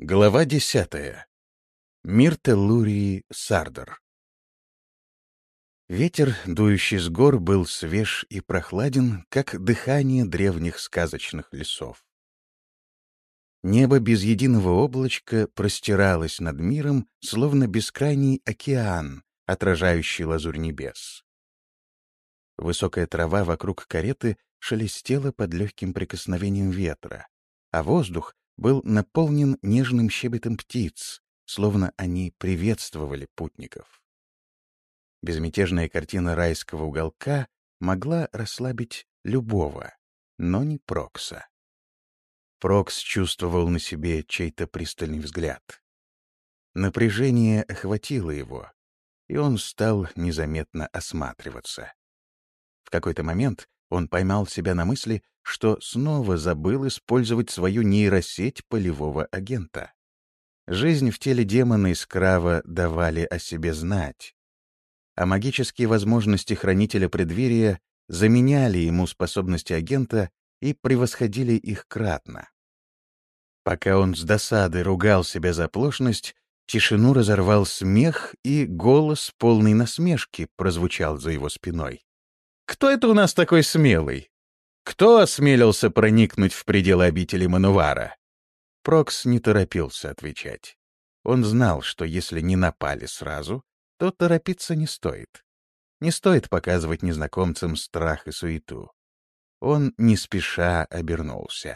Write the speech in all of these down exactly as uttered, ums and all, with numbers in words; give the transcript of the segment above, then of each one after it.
Глава десятая. Мир Теллурии Сардар. Ветер, дующий с гор, был свеж и прохладен, как дыхание древних сказочных лесов. Небо без единого облачка простиралось над миром, словно бескрайний океан, отражающий лазурь небес. Высокая трава вокруг кареты шелестела под легким прикосновением ветра, а воздух был наполнен нежным щебетом птиц, словно они приветствовали путников. Безмятежная картина райского уголка могла расслабить любого, но не Прокса. Прокс чувствовал на себе чей-то пристальный взгляд. Напряжение охватило его, и он стал незаметно осматриваться. В какой-то момент он поймал себя на мысли, что снова забыл использовать свою нейросеть полевого агента. Жизнь в теле демона из Крава давали о себе знать, а магические возможности Хранителя Преддверия заменяли ему способности агента и превосходили их кратно. Пока он с досадой ругал себя за оплошность, тишину разорвал смех, и голос, полный насмешки, прозвучал за его спиной. «Кто это у нас такой смелый? Кто осмелился проникнуть в пределы обители Манувара?» Прокс не торопился отвечать. Он знал, что если не напали сразу, то торопиться не стоит. Не стоит показывать незнакомцам страх и суету. Он не спеша обернулся.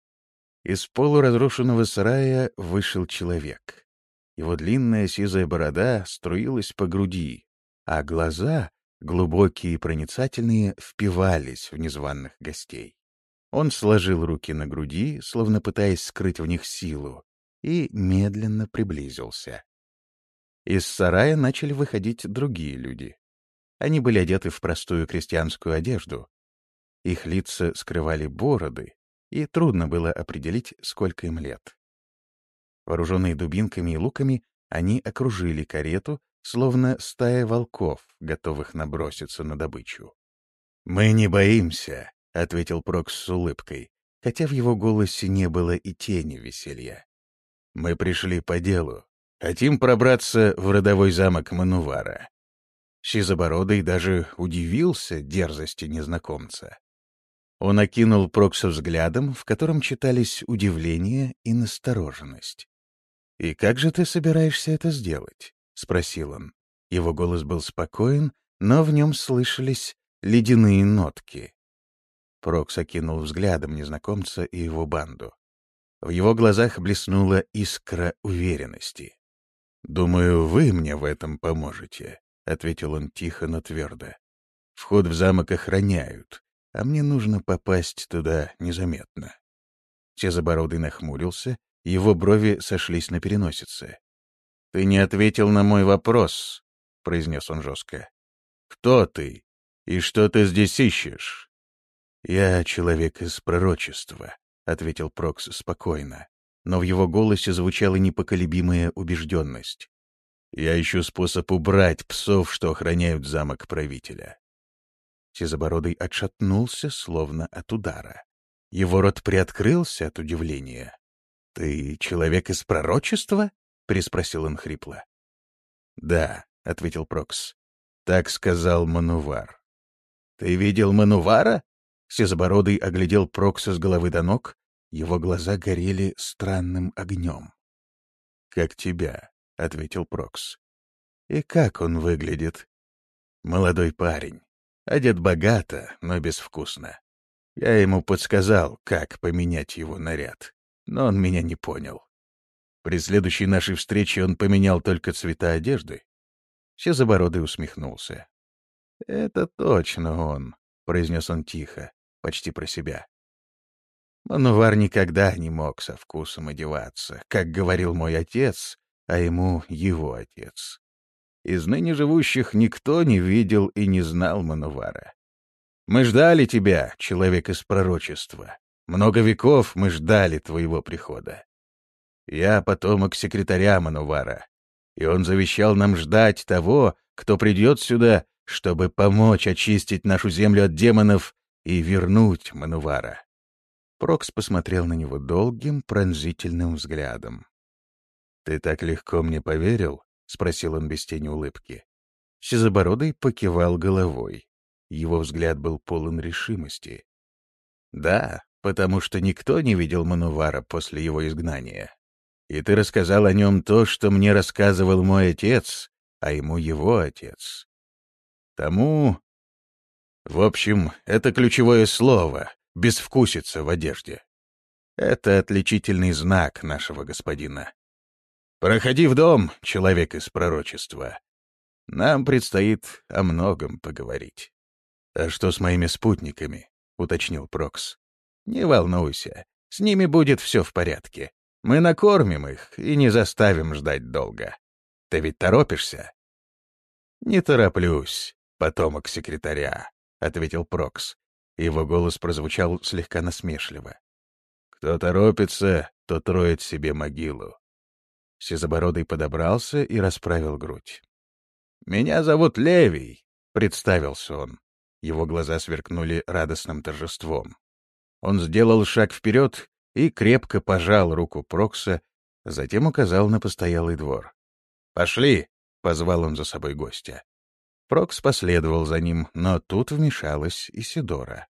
Из полуразрушенного сарая вышел человек. Его длинная сизая борода струилась по груди, а глаза, глубокие и проницательные, впивались в незваных гостей. Он сложил руки на груди, словно пытаясь скрыть в них силу, и медленно приблизился. Из сарая начали выходить другие люди. Они были одеты в простую крестьянскую одежду. Их лица скрывали бороды, и трудно было определить, сколько им лет. Вооруженные дубинками и луками, они окружили карету, словно стая волков, готовых наброситься на добычу. «Мы не боимся», — ответил Прокс с улыбкой, хотя в его голосе не было и тени веселья. «Мы пришли по делу. Хотим пробраться в родовой замок Манувара». Сизобородый даже удивился дерзости незнакомца. Он окинул Прокса взглядом, в котором читались удивление и настороженность. «И как же ты собираешься это сделать?» — спросил он. Его голос был спокоен, но в нем слышались ледяные нотки. Прокс окинул взглядом незнакомца и его банду. В его глазах блеснула искра уверенности. «Думаю, вы мне в этом поможете», — ответил он тихо, но твердо. «Вход в замок охраняют, а мне нужно попасть туда незаметно». Сизобородый нахмурился, его брови сошлись на переносице. «Ты не ответил на мой вопрос», — произнес он жестко. «Кто ты и что ты здесь ищешь?» «Я человек из пророчества», — ответил Прокс спокойно, но в его голосе звучала непоколебимая убежденность. «Я ищу способ убрать псов, что охраняют замок правителя». Сизобородый отшатнулся, словно от удара. Его рот приоткрылся от удивления. «Ты человек из пророчества?» — переспросил он хрипло. «Да», — ответил Прокс. «Так сказал Манувар». «Ты видел Манувара?» Сизобородый оглядел Прокса с головы до ног, его глаза горели странным огнем. «Как тебя», — ответил Прокс. «И как он выглядит?» «Молодой парень. Одет богато, но безвкусно. Я ему подсказал, как поменять его наряд, но он меня не понял. При следующей нашей встрече он поменял только цвета одежды». Сизобородый усмехнулся. «Это точно он», — произнес он тихо, почти про себя. Манувар никогда не мог со вкусом одеваться, как говорил мой отец, а ему его отец. Из ныне живущих никто не видел и не знал Манувара. Мы ждали тебя, человек из пророчества. Много веков мы ждали твоего прихода. Я потомок секретаря Манувара, и он завещал нам ждать того, кто придет сюда, чтобы помочь очистить нашу землю от демонов и вернуть Манувара. Прокс посмотрел на него долгим, пронзительным взглядом. «Ты так легко мне поверил?» — спросил он без тени улыбки. Сизобородый покивал головой. Его взгляд был полон решимости. «Да, потому что никто не видел Манувара после его изгнания. И ты рассказал о нем то, что мне рассказывал мой отец, а ему его отец. Тому... В общем, это ключевое слово — безвкусица в одежде. Это отличительный знак нашего господина. Проходи в дом, человек из пророчества. Нам предстоит о многом поговорить». «А что с моими спутниками?» — уточнил Прокс. «Не волнуйся, с ними будет все в порядке. Мы накормим их и не заставим ждать долго. Ты ведь торопишься?» «Не тороплюсь, потомок секретаря», — ответил Прокс. Его голос прозвучал слегка насмешливо. «Кто торопится, тот роет себе могилу». Сизобородый подобрался и расправил грудь. «Меня зовут Левий», — представился он. Его глаза сверкнули радостным торжеством. Он сделал шаг вперед и крепко пожал руку Прокса, затем указал на постоялый двор. «Пошли!» — позвал он за собой гостя. Прокс последовал за ним, но тут вмешалась Исидора.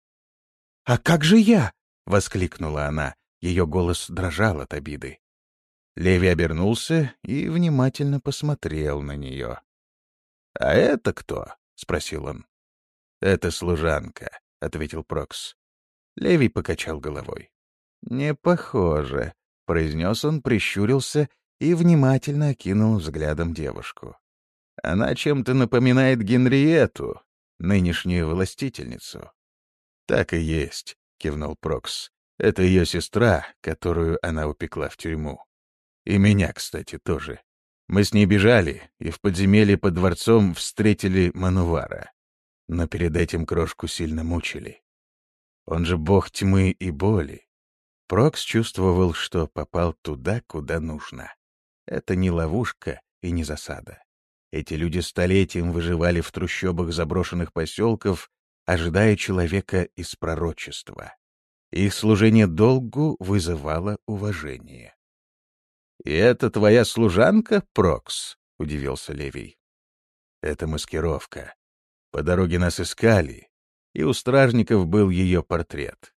«А как же я?» — воскликнула она. Ее голос дрожал от обиды. Леви обернулся и внимательно посмотрел на нее. «А это кто?» — спросил он. «Это служанка», — ответил Прокс. Левий покачал головой. «Не похоже», — произнес он, прищурился и внимательно окинул взглядом девушку. «Она чем-то напоминает Генриетту, нынешнюю властительницу». «Так и есть», — кивнул Прокс. «Это ее сестра, которую она упекла в тюрьму. И меня, кстати, тоже. Мы с ней бежали, и в подземелье под дворцом встретили Манувара. Но перед этим крошку сильно мучили. Он же бог тьмы и боли». Прокс чувствовал, что попал туда, куда нужно. Это не ловушка и не засада. Эти люди столетием выживали в трущобах заброшенных поселков, ожидая человека из пророчества. Их служение долгу вызывало уважение. «И это твоя служанка, Прокс?» — удивился Левий. «Это маскировка. По дороге нас искали, и у стражников был ее портрет».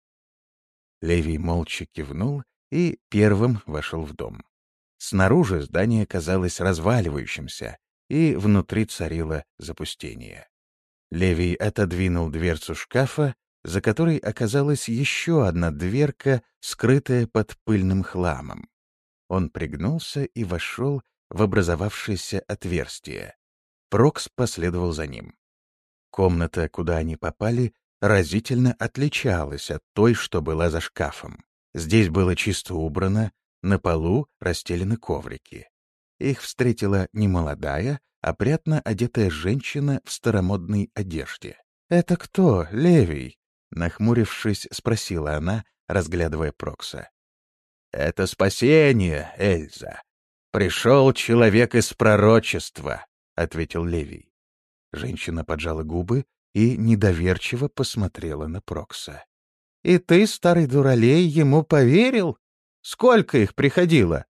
Левий молча кивнул и первым вошел в дом. Снаружи здание казалось разваливающимся, и внутри царило запустение. Левий отодвинул дверцу шкафа, за которой оказалась еще одна дверка, скрытая под пыльным хламом. Он пригнулся и вошел в образовавшееся отверстие. Прокс последовал за ним. Комната, куда они попали, разительно отличалась от той, что была за шкафом. Здесь было чисто убрано, на полу расстелены коврики. Их встретила немолодая, опрятно одетая женщина в старомодной одежде. «Это кто, Левий?» — нахмурившись, спросила она, разглядывая Прокса. «Это спасение, Эльза. Пришел человек из пророчества», — ответил Левий. Женщина поджала губы и недоверчиво посмотрела на Прокса. «И ты, старый дуралей, ему поверил? Сколько их приходило?»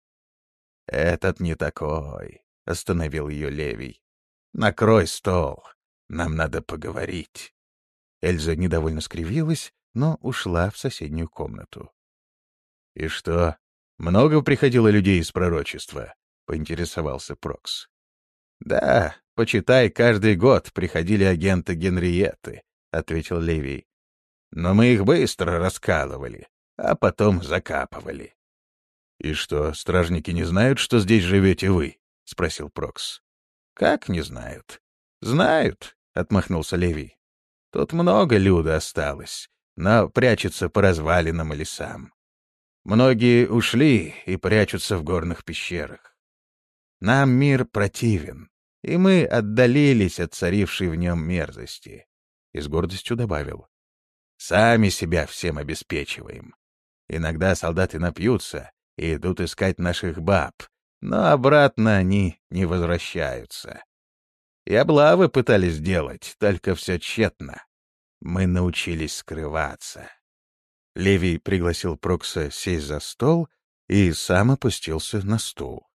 «Этот не такой», — остановил ее Левий. «Накрой стол, нам надо поговорить». Эльза недовольно скривилась, но ушла в соседнюю комнату. «И что, много приходило людей из пророчества?» — поинтересовался Прокс. «Да, почитай, каждый год приходили агенты Генриетты», — ответил Левий. «Но мы их быстро раскалывали, а потом закапывали». «И что, стражники не знают, что здесь живете вы?» — спросил Прокс. «Как не знают?» «Знают», — отмахнулся Левий. «Тут много люда осталось, но прячутся по развалинам и лесам. Многие ушли и прячутся в горных пещерах. Нам мир противен, и мы отдалились от царившей в нем мерзости». И с гордостью добавил. «Сами себя всем обеспечиваем. Иногда солдаты напьются и идут искать наших баб, но обратно они не возвращаются. И облавы пытались сделать, только все тщетно. Мы научились скрываться». Левий пригласил Прокса сесть за стол и сам опустился на стул.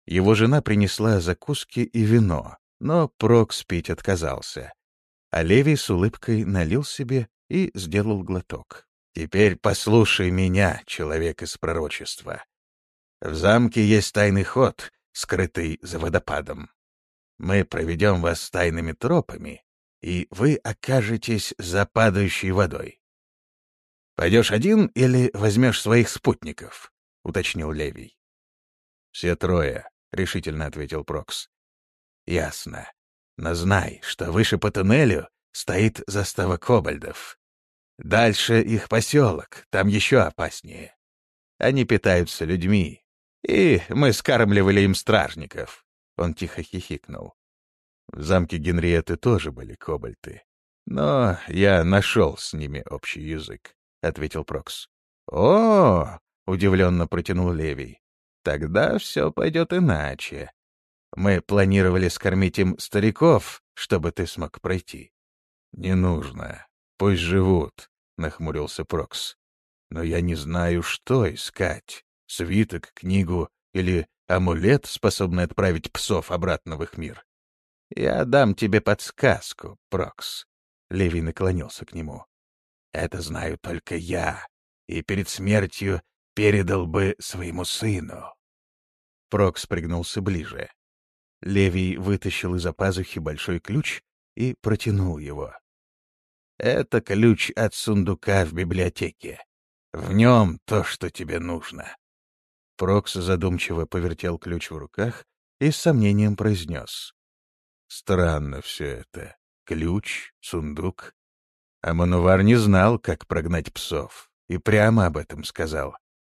Его жена принесла закуски и вино, но Прокс пить отказался. А Левий с улыбкой налил себе и сделал глоток. «Теперь послушай меня, человек из пророчества. В замке есть тайный ход, скрытый за водопадом. Мы проведем вас тайными тропами, и вы окажетесь за падающей водой. Пойдешь один или возьмешь своих спутников?» — уточнил Левий. «Все трое», — решительно ответил Прокс. «Ясно. Но знай, что выше по туннелю стоит застава кобальдов. Дальше их поселок, там еще опаснее. Они питаются людьми, и мы скармливали им стражников». Он тихо хихикнул. В замке Генриетты тоже были кобальты. Но я нашел с ними общий язык, — ответил Прокс. «О!» — удивленно протянул Левий. «Тогда все пойдет иначе. Мы планировали скормить им стариков, чтобы ты смог пройти». «Не нужно. Пусть живут», — нахмурился Прокс. «Но я не знаю, что искать. Свиток, книгу или амулет, способный отправить псов обратно в их мир». «Я дам тебе подсказку, Прокс». Левий наклонился к нему. «Это знаю только я, и перед смертью передал бы своему сыну». Прокс пригнулся ближе. Левий вытащил из-за пазухи большой ключ и протянул его. «Это ключ от сундука в библиотеке. В нем то, что тебе нужно». Прокс задумчиво повертел ключ в руках и с сомнением произнес. «Странно все это. Ключ, сундук. А Манувар не знал, как прогнать псов, и прямо об этом сказал».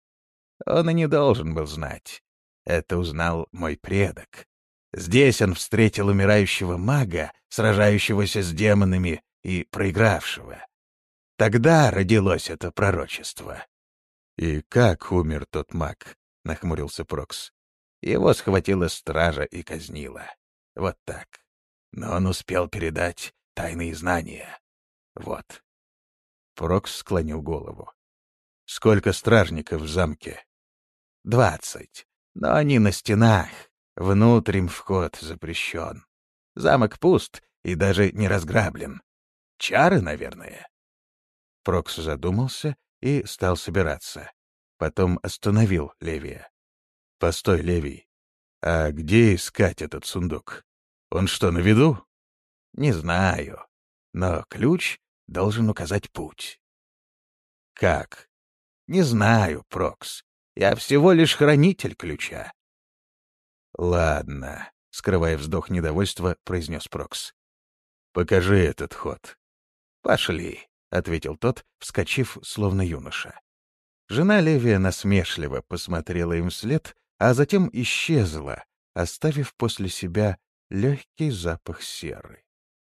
«Он и не должен был знать. Это узнал мой предок. Здесь он встретил умирающего мага, сражающегося с демонами и проигравшего. Тогда родилось это пророчество». «И как умер тот маг?» — нахмурился Прокс. «Его схватила стража и казнила. Вот так. Но он успел передать тайные знания. Вот». Прокс склонил голову. «Сколько стражников в замке?» «Двадцать. Но они на стенах. Внутрь им вход запрещен. Замок пуст и даже не разграблен. Чары, наверное». Прокс задумался и стал собираться. Потом остановил Левия. «Постой, Левий, а где искать этот сундук? Он что, на виду?» «Не знаю, но ключ должен указать путь». «Как?» «Не знаю, Прокс. Я всего лишь хранитель ключа». «Ладно», — скрывая вздох недовольства, произнес Прокс. «Покажи этот ход». «Пошли», — ответил тот, вскочив, словно юноша. Жена Левия насмешливо посмотрела им вслед, а затем исчезла, оставив после себя легкий запах серы.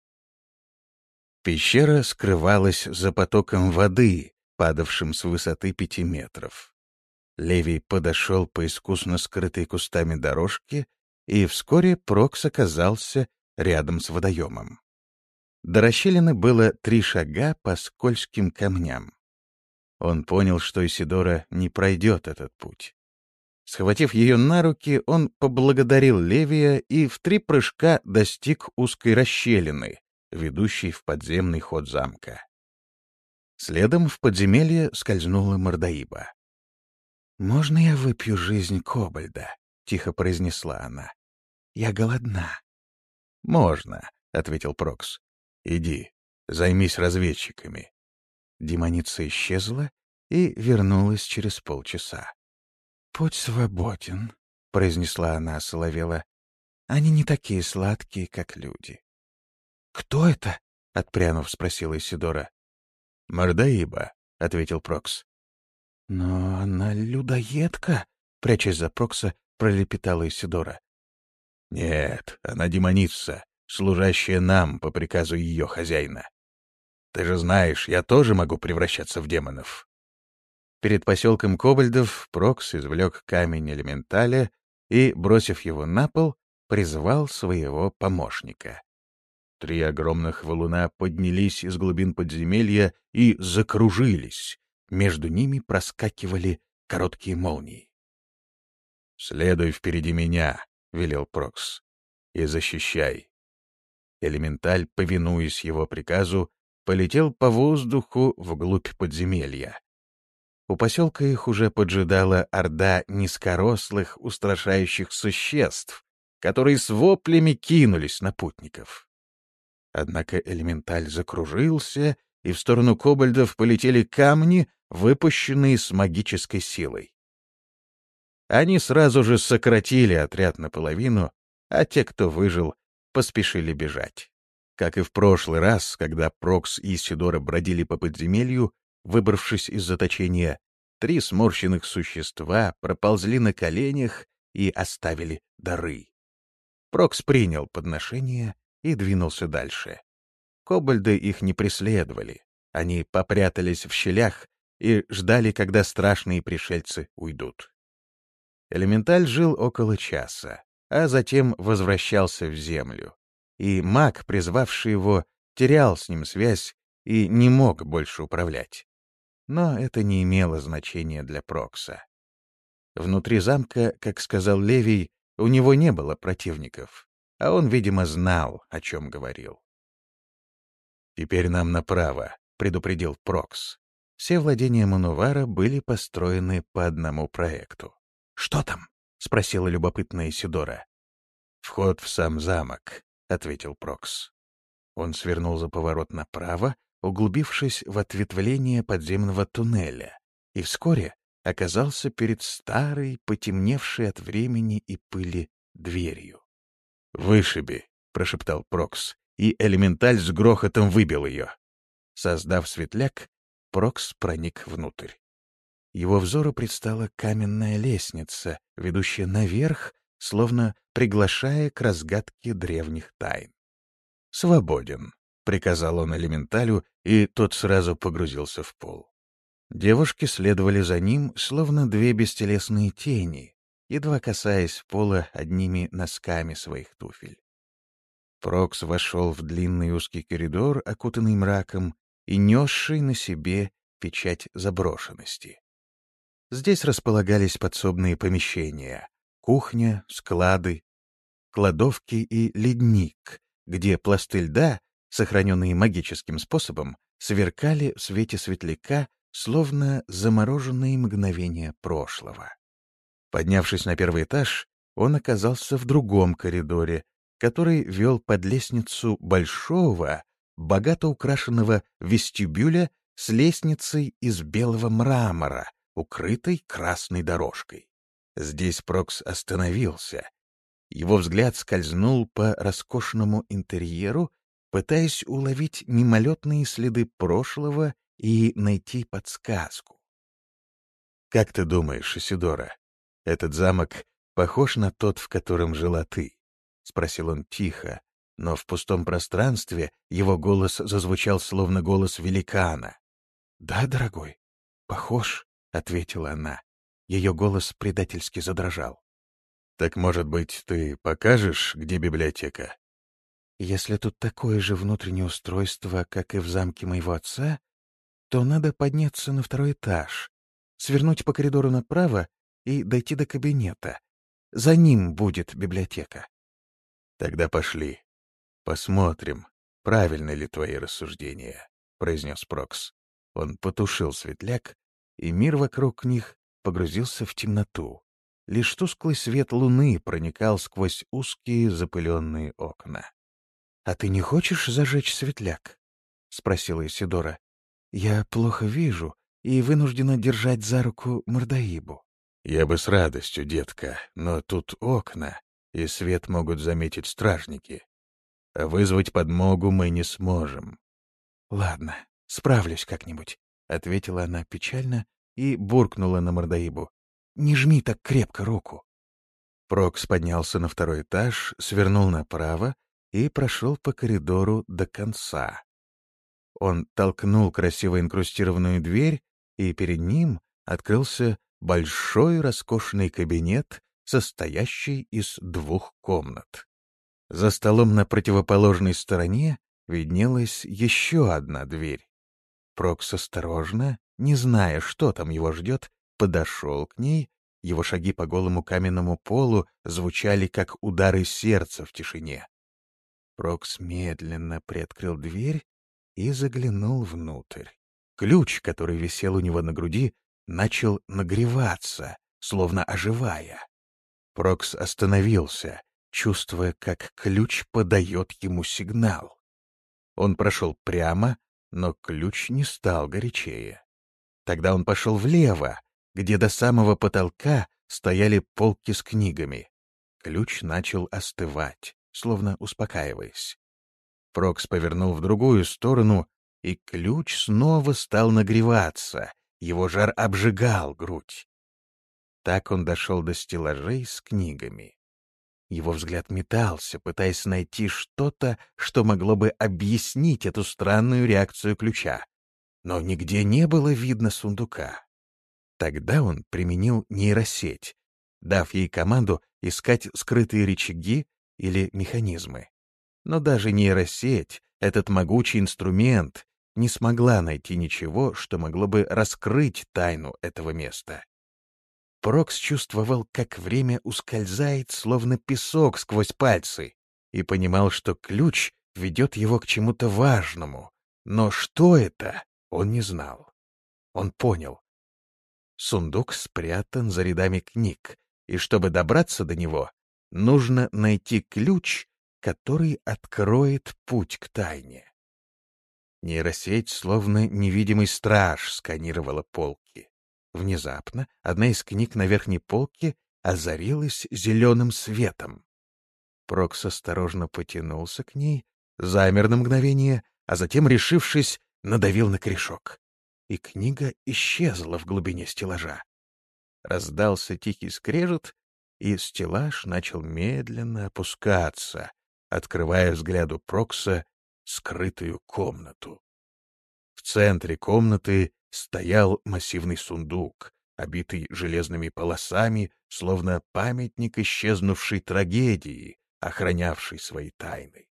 Пещера скрывалась за потоком воды, падавшим с высоты пяти метров. Левий подошел по искусно скрытой кустами дорожке, и вскоре Прокс оказался рядом с водоемом. До расщелины было три шага по скользким камням. Он понял, что Исидора не пройдет этот путь. Схватив ее на руки, он поблагодарил Левия и в три прыжка достиг узкой расщелины, ведущей в подземный ход замка. Следом в подземелье скользнула Мордаиба. «Можно я выпью жизнь кобальда?» — тихо произнесла она. «Я голодна». «Можно», — ответил Прокс. «Иди, займись разведчиками». Демоница исчезла и вернулась через полчаса. «Путь свободен», — произнесла она осоловела. «Они не такие сладкие, как люди». «Кто это?» — отпрянув, спросила Исидора. «Мордаиба», — ответил Прокс. «Но она людоедка», — прячась за Прокса, пролепетала Исидора. «Нет, она демоница, служащая нам по приказу ее хозяина. Ты же знаешь, я тоже могу превращаться в демонов». Перед поселком Кобальдов Прокс извлек камень элементаля и, бросив его на пол, призвал своего помощника. Три огромных валуна поднялись из глубин подземелья и закружились. Между ними проскакивали короткие молнии. «Следуй впереди меня», — велел Прокс, — «и защищай». Элементаль, повинуясь его приказу, полетел по воздуху вглубь подземелья. У поселка их уже поджидала орда низкорослых, устрашающих существ, которые с воплями кинулись на путников. Однако элементаль закружился, и в сторону кобальдов полетели камни, выпущенные с магической силой. Они сразу же сократили отряд наполовину, а те, кто выжил, поспешили бежать. Как и в прошлый раз, когда Прокс и Исидора бродили по подземелью, выбравшись из заточения, три сморщенных существа проползли на коленях и оставили дары. Прокс принял подношение и двинулся дальше. Кобальды их не преследовали. Они попрятались в щелях и ждали, когда страшные пришельцы уйдут. Элементаль жил около часа, а затем возвращался в землю. И маг, призвавший его, терял с ним связь и не мог больше управлять. Но это не имело значения для Прокса. Внутри замка, как сказал Левий, у него не было противников, а он, видимо, знал, о чем говорил. «Теперь нам направо», — предупредил Прокс. Все владения Манувара были построены по одному проекту. «Что там?» — спросила любопытная Исидора. «Вход в сам замок», — ответил Прокс. Он свернул за поворот направо, углубившись в ответвление подземного туннеля, и вскоре оказался перед старой, потемневшей от времени и пыли дверью. «Вышиби», — прошептал Прокс, и элементаль с грохотом выбил ее. Создав светляк, Прокс проник внутрь. Его взору предстала каменная лестница, ведущая наверх, словно приглашая к разгадке древних тайн. «Свободен», — приказал он элементалю, и тот сразу погрузился в пол. Девушки следовали за ним, словно две бестелесные тени, едва касаясь пола одними носками своих туфель. Прокс вошел в длинный узкий коридор, окутанный мраком и несший на себе печать заброшенности. Здесь располагались подсобные помещения — кухня, склады, кладовки и ледник, где пласты льда, сохраненные магическим способом, сверкали в свете светляка, словно замороженные мгновения прошлого. Поднявшись на первый этаж, он оказался в другом коридоре, который вел под лестницу большого, богато украшенного вестибюля с лестницей из белого мрамора, укрытой красной дорожкой. Здесь Прокс остановился. Его взгляд скользнул по роскошному интерьеру, пытаясь уловить мимолетные следы прошлого и найти подсказку. «Как ты думаешь, Исидора, этот замок похож на тот, в котором жила ты?» — спросил он тихо, но в пустом пространстве его голос зазвучал словно голос великана. «Да, дорогой, похож», — ответила она. Ее голос предательски задрожал. «Так, может быть, ты покажешь, где библиотека?» «Если тут такое же внутреннее устройство, как и в замке моего отца, то надо подняться на второй этаж, свернуть по коридору направо и дойти до кабинета. За ним будет библиотека». «Тогда пошли. Посмотрим, правильны ли твои рассуждения», — произнес Прокс. Он потушил светляк, и мир вокруг них погрузился в темноту. Лишь тусклый свет луны проникал сквозь узкие запыленные окна. «А ты не хочешь зажечь светляк?» — спросила Исидора. «Я плохо вижу и вынуждена держать за руку Мордаибу». «Я бы с радостью, детка, но тут окна, и свет могут заметить стражники. А вызвать подмогу мы не сможем». «Ладно, справлюсь как-нибудь», — ответила она печально и буркнула на Мордаибу. «Не жми так крепко руку». Прокс поднялся на второй этаж, свернул направо и прошел по коридору до конца. Он толкнул красиво инкрустированную дверь, и перед ним открылся большой роскошный кабинет, состоящий из двух комнат. За столом на противоположной стороне виднелась еще одна дверь. Прокс осторожно, не зная, что там его ждет, подошел к ней Его шаги по голому каменному полу звучали, как удары сердца в тишине. Прокс медленно приоткрыл дверь и заглянул внутрь. Ключ, который висел у него на груди, начал нагреваться, словно оживая. Прокс остановился, чувствуя, как ключ подает ему сигнал. Он прошел прямо, но ключ не стал горячее. Тогда он пошел влево, где до самого потолка стояли полки с книгами. Ключ начал остывать, словно успокаиваясь. Прокс повернул в другую сторону, и ключ снова стал нагреваться, его жар обжигал грудь. Так он дошел до стеллажей с книгами. Его взгляд метался, пытаясь найти что-то, что могло бы объяснить эту странную реакцию ключа. Но нигде не было видно сундука. Тогда он применил нейросеть, дав ей команду искать скрытые рычаги или механизмы. Но даже нейросеть, этот могучий инструмент, не смогла найти ничего, что могло бы раскрыть тайну этого места. Прокс чувствовал, как время ускользает, словно песок сквозь пальцы, и понимал, что ключ ведет его к чему-то важному. Но что это, он не знал. Он понял. Сундук спрятан за рядами книг, и чтобы добраться до него, нужно найти ключ, который откроет путь к тайне. Нейросеть, словно невидимый страж, сканировала полки. Внезапно одна из книг на верхней полке озарилась зеленым светом. Прокс осторожно потянулся к ней, замер на мгновение, а затем, решившись, надавил на корешок. И книга исчезла в глубине стеллажа. Раздался тихий скрежет, и стеллаж начал медленно опускаться, открывая взгляду Прокса скрытую комнату. В центре комнаты стоял массивный сундук, обитый железными полосами, словно памятник исчезнувшей трагедии, охранявший свои тайны.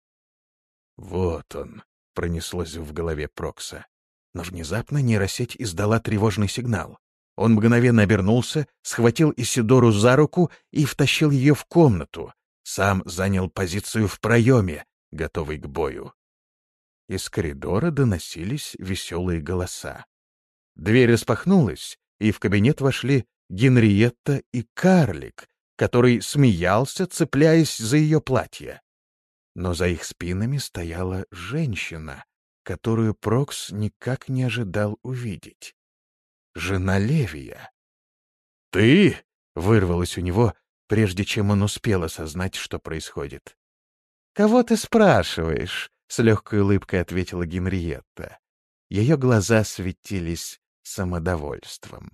«Вот он», — пронеслось в голове Прокса. Но внезапно нейросеть издала тревожный сигнал. Он мгновенно обернулся, схватил Исидору за руку и втащил ее в комнату. Сам занял позицию в проеме, готовый к бою. Из коридора доносились веселые голоса. Дверь распахнулась, и в кабинет вошли Генриетта и карлик, который смеялся, цепляясь за ее платье. Но за их спинами стояла женщина, которую Прокс никак не ожидал увидеть. Жена Левия. «Ты?» — вырвалось у него, прежде чем он успел осознать, что происходит. «Кого ты спрашиваешь?» — с легкой улыбкой ответила Генриетта. Ее глаза светились самодовольством.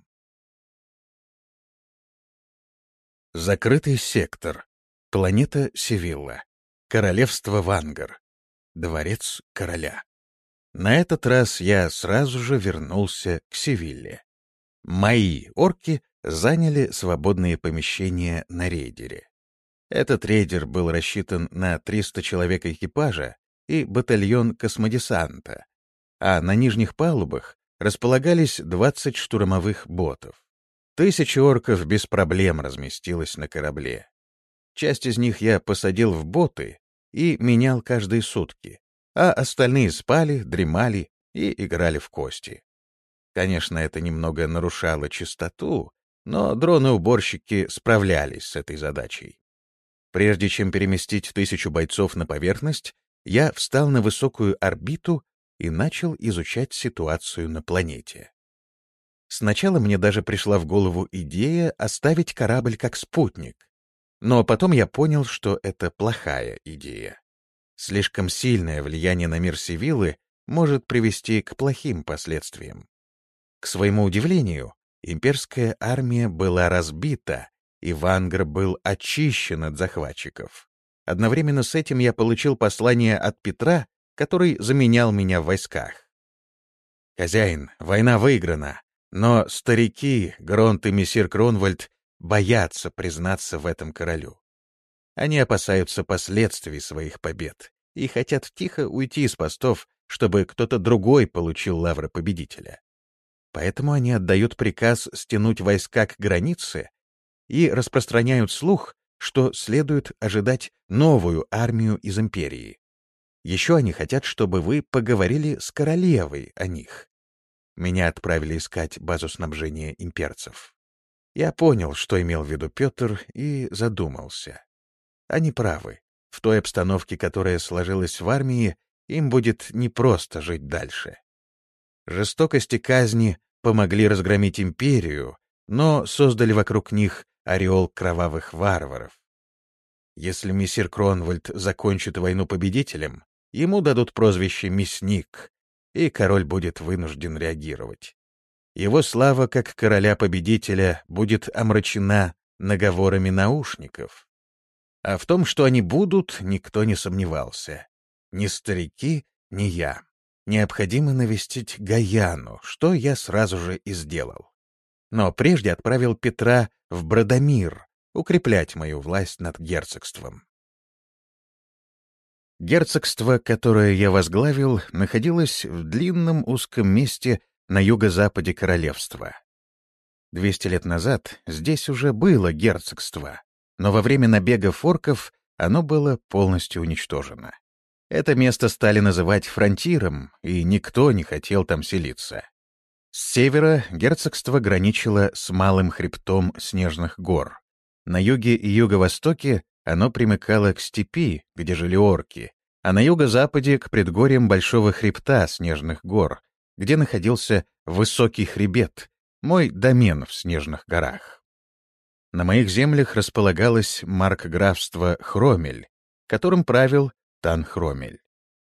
Закрытый сектор. Планета Севилла. Королевство Вангар. Дворец короля. На этот раз я сразу же вернулся к Севилле. Мои орки заняли свободные помещения на рейдере. Этот рейдер был рассчитан на триста человек экипажа и батальон космодесанта, а на нижних палубах располагались двадцать штурмовых ботов. Тысяча орков без проблем разместилась на корабле. Часть из них я посадил в боты и менял каждые сутки, а остальные спали, дремали и играли в кости. Конечно, это немного нарушало чистоту, но дроны-уборщики справлялись с этой задачей. Прежде чем переместить тысячу бойцов на поверхность, я встал на высокую орбиту и начал изучать ситуацию на планете. Сначала мне даже пришла в голову идея оставить корабль как спутник, но потом я понял, что это плохая идея. Слишком сильное влияние на мир Севиллы может привести к плохим последствиям. К своему удивлению, имперская армия была разбита, и Вангар был очищен от захватчиков. Одновременно с этим я получил послание от Петра, который заменял меня в войсках. «Хозяин, война выиграна, но старики, Гронт и мессир Кронвальд, боятся признаться в этом королю. Они опасаются последствий своих побед и хотят тихо уйти из постов, чтобы кто-то другой получил лавры победителя. Поэтому они отдают приказ стянуть войска к границе и распространяют слух, что следует ожидать новую армию из империи. Еще они хотят, чтобы вы поговорили с королевой о них. Меня отправили искать базу снабжения имперцев. Я понял, что имел в виду Петр, и задумался. Они правы. В той обстановке, которая сложилась в армии, им будет непросто жить дальше. Жестокость и казни помогли разгромить империю, но создали вокруг них ореол кровавых варваров. Если мессир Кронвальд закончит войну победителем, ему дадут прозвище «Мясник», и король будет вынужден реагировать. Его слава как короля-победителя будет омрачена наговорами наушников. А в том, что они будут, никто не сомневался. Ни старики, ни я. Необходимо навестить Гаяну, что я сразу же и сделал. Но прежде отправил Петра в Бродомир укреплять мою власть над герцогством. Герцогство, которое я возглавил, находилось в длинном узком месте на юго-западе королевства. Двести лет назад здесь уже было герцогство, но во время набега форков оно было полностью уничтожено. Это место стали называть фронтиром, и никто не хотел там селиться. С севера герцогство граничило с малым хребтом Снежных гор. На юге и юго-востоке оно примыкало к степи, где жили орки, а на юго-западе — к предгорьям Большого хребта Снежных гор, где находился Высокий хребет, мой домен в Снежных горах. На моих землях располагалось маркграфство Хромель, которым правил Тан Хромель.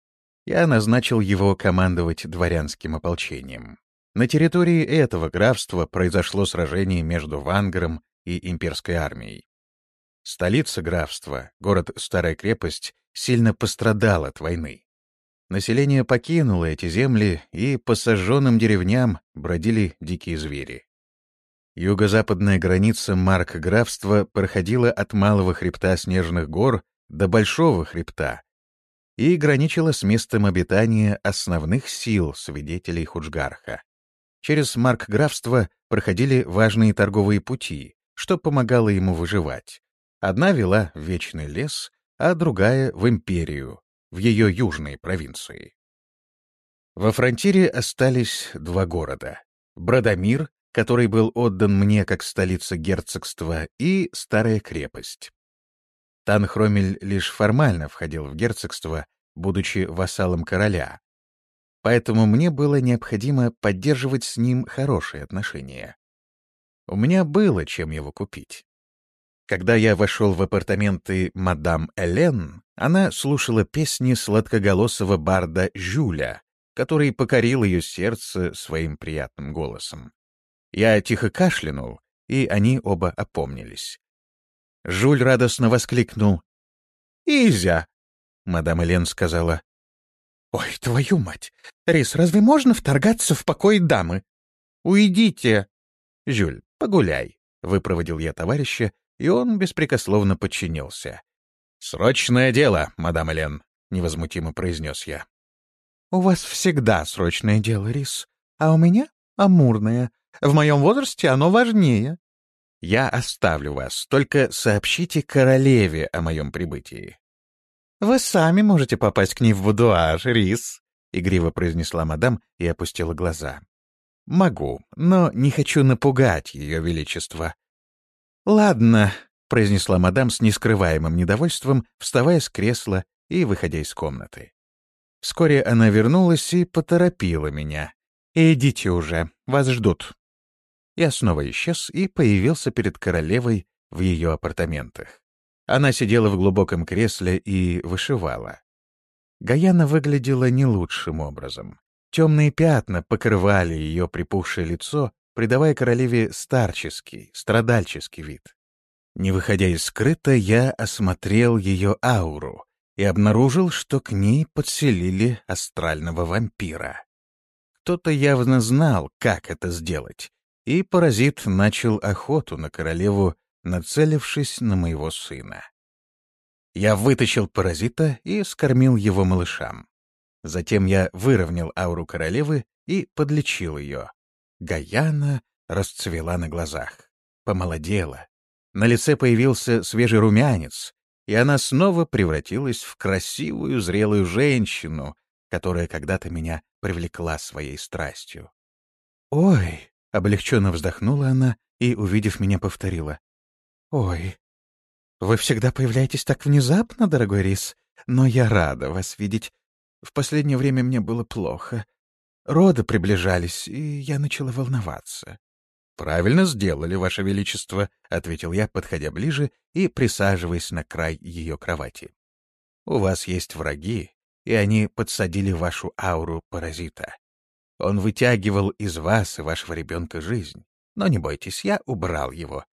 Я назначил его командовать дворянским ополчением. На территории этого графства произошло сражение между Вангаром и имперской армией. Столица графства, город Старая крепость, сильно пострадала от войны. Население покинуло эти земли, и по сожженным деревням бродили дикие звери. Юго-западная граница маркграфства проходила от Малого хребта Снежных гор до Большого хребта и граничила с местом обитания основных сил свидетелей Худжгарха. Через маркграфство проходили важные торговые пути, что помогало ему выживать. Одна вела в Вечный лес, а другая — в Империю, в ее южные провинции. Во фронтире остались два города — Бродомир, который был отдан мне как столица герцогства, и Старая крепость. Тан Хромель лишь формально входил в герцогство, будучи вассалом короля, поэтому мне было необходимо поддерживать с ним хорошие отношения. У меня было чем его купить. Когда я вошел в апартаменты мадам Элен, она слушала песни сладкоголосого барда Жюля, который покорил ее сердце своим приятным голосом. Я тихо кашлянул, и они оба опомнились. Жюль радостно воскликнул: «Изя!» Мадам Элен сказала: «Ой, твою мать! Рис, разве можно вторгаться в покой дамы? Уйдите!» «Жюль, погуляй!» — выпроводил я товарища, и он беспрекословно подчинился. «Срочное дело, мадам Элен», — невозмутимо произнес я. «У вас всегда срочное дело, Рис, а у меня амурное. В моем возрасте оно важнее». «Я оставлю вас, только сообщите королеве о моем прибытии». «Вы сами можете попасть к ней в будуар, Рис», — игриво произнесла мадам и опустила глаза. «Могу, но не хочу напугать ее величество». «Ладно», — произнесла мадам с нескрываемым недовольством, вставая с кресла и выходя из комнаты. Вскоре она вернулась и поторопила меня. «Идите уже, вас ждут». Я снова исчез и появился перед королевой в ее апартаментах. Она сидела в глубоком кресле и вышивала. Гаяна выглядела не лучшим образом. Темные пятна покрывали ее припухшее лицо, придавая королеве старческий, страдальческий вид. Не выходя из скрыта, я осмотрел ее ауру и обнаружил, что к ней подселили астрального вампира. Кто-то явно знал, как это сделать, и паразит начал охоту на королеву, нацелившись на моего сына. Я вытащил паразита и скормил его малышам. Затем я выровнял ауру королевы и подлечил ее. Гаяна расцвела на глазах, помолодела. На лице появился свежий румянец, и она снова превратилась в красивую зрелую женщину, которая когда-то меня привлекла своей страстью. «Ой!» — облегченно вздохнула она и, увидев меня, повторила. «Ой, вы всегда появляетесь так внезапно, дорогой Рис, но я рада вас видеть. В последнее время мне было плохо. Роды приближались, и я начала волноваться». «Правильно сделали, Ваше Величество», — ответил я, подходя ближе и присаживаясь на край ее кровати. «У вас есть враги, и они подсадили вашу ауру паразита. Он вытягивал из вас и вашего ребенка жизнь, но не бойтесь, я убрал его.